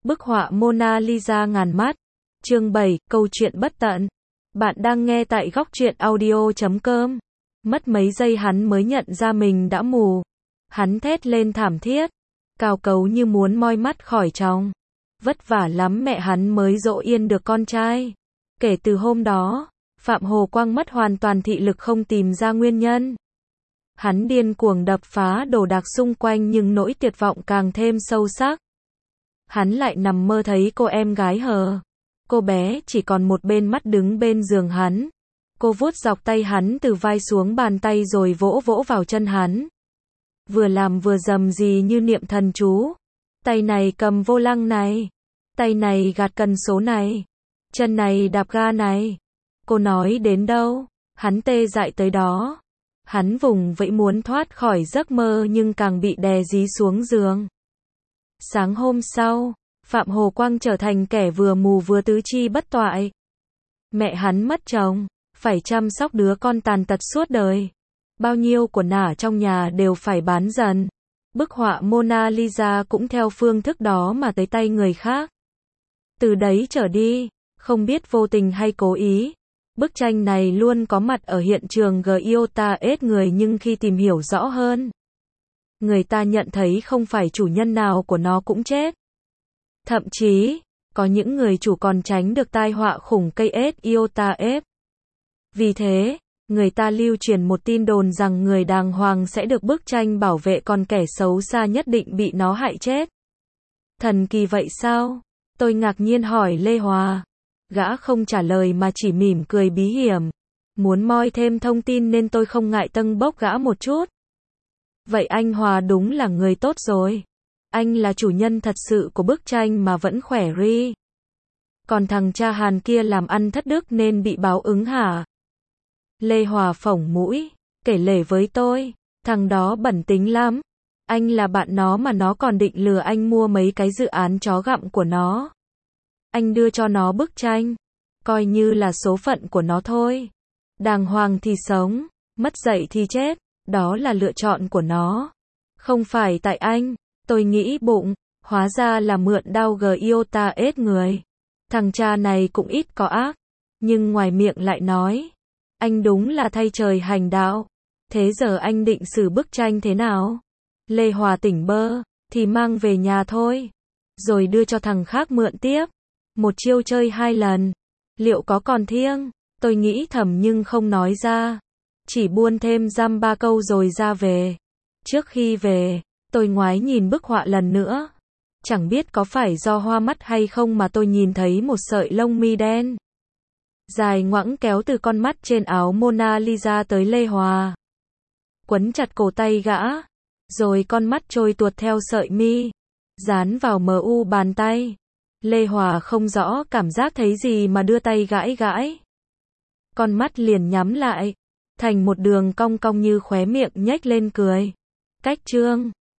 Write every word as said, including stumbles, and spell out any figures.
Bức họa Mona Lisa ngàn mắt. Chương bảy, câu chuyện bất tận. Bạn đang nghe tại góc truyện audio chấm com. Mất mấy giây hắn mới nhận ra mình đã mù. Hắn thét lên thảm thiết, cào cấu như muốn moi mắt khỏi tròng. Vất vả lắm mẹ hắn mới dỗ yên được con trai. Kể từ hôm đó, Phạm Hồ Quang mất hoàn toàn thị lực, không tìm ra nguyên nhân. Hắn điên cuồng đập phá đồ đạc xung quanh nhưng nỗi tuyệt vọng càng thêm sâu sắc. Hắn lại nằm mơ thấy cô em gái hờ. Cô bé chỉ còn một bên mắt đứng bên giường hắn. Cô vuốt dọc tay hắn từ vai xuống bàn tay rồi vỗ vỗ vào chân hắn. Vừa làm vừa rầm rì như niệm thần chú. Tay này cầm vô lăng này. Tay này gạt cần số này. Chân này đạp ga này. Cô nói đến đâu, hắn tê dại tới đó. Hắn vùng vẫy muốn thoát khỏi giấc mơ nhưng càng bị đè dí xuống giường. Sáng hôm sau, Phạm Hồ Quang trở thành kẻ vừa mù vừa tứ chi bất toại. Mẹ hắn mất chồng, phải chăm sóc đứa con tàn tật suốt đời. Bao nhiêu của nả trong nhà đều phải bán dần. Bức họa Mona Lisa cũng theo phương thức đó mà tới tay người khác. Từ đấy trở đi, không biết vô tình hay cố ý, bức tranh này luôn có mặt ở hiện trường Giotto ết người, nhưng khi tìm hiểu rõ hơn, người ta nhận thấy không phải chủ nhân nào của nó cũng chết. Thậm chí, có những người chủ còn tránh được tai họa khủng cây ết Giotto ết. Vì thế, người ta lưu truyền một tin đồn rằng người đàng hoàng sẽ được bức tranh bảo vệ, còn kẻ xấu xa nhất định bị nó hại chết. Thần kỳ vậy sao? Tôi ngạc nhiên hỏi Lê Hòa. Gã không trả lời mà chỉ mỉm cười bí hiểm. Muốn moi thêm thông tin nên tôi không ngại tâng bốc gã một chút. Vậy anh Hòa đúng là người tốt rồi. Anh là chủ nhân thật sự của bức tranh mà vẫn khỏe ri. Còn thằng cha Hàn kia làm ăn thất đức nên bị báo ứng hả? Lê Hòa phổng mũi, kể lể với tôi. Thằng đó bẩn tính lắm. Anh là bạn nó mà nó còn định lừa anh mua mấy cái dự án chó gặm của nó. Anh đưa cho nó bức tranh, coi như là số phận của nó thôi. Đàng hoàng thì sống, mất dạy thì chết, đó là lựa chọn của nó. Không phải tại anh. Tôi nghĩ bụng, hóa ra là mượn đao Giotto ết người. Thằng cha này cũng ít có ác, nhưng ngoài miệng lại nói, anh đúng là thay trời hành đạo. Thế giờ anh định xử bức tranh thế nào? Lê Hòa tỉnh bơ, thì mang về nhà thôi, rồi đưa cho thằng khác mượn tiếp. Một chiêu chơi hai lần, liệu có còn thiêng? Tôi nghĩ thầm nhưng không nói ra. Chỉ buôn thêm dăm ba câu rồi ra về. Trước khi về, tôi ngoái nhìn bức họa lần nữa. Chẳng biết có phải do hoa mắt hay không mà tôi nhìn thấy một sợi lông mi đen dài ngoẵng kéo từ con mắt trên áo Mona Lisa tới Lê Hòa, quấn chặt cổ tay gã, rồi con mắt trôi tuột theo sợi mi, dán vào mờ u bàn tay. Lê Hòa không rõ cảm giác thấy gì mà đưa tay gãi gãi. Con mắt liền nhắm lại, thành một đường cong cong như khóe miệng nhếch lên cười. Cách trương.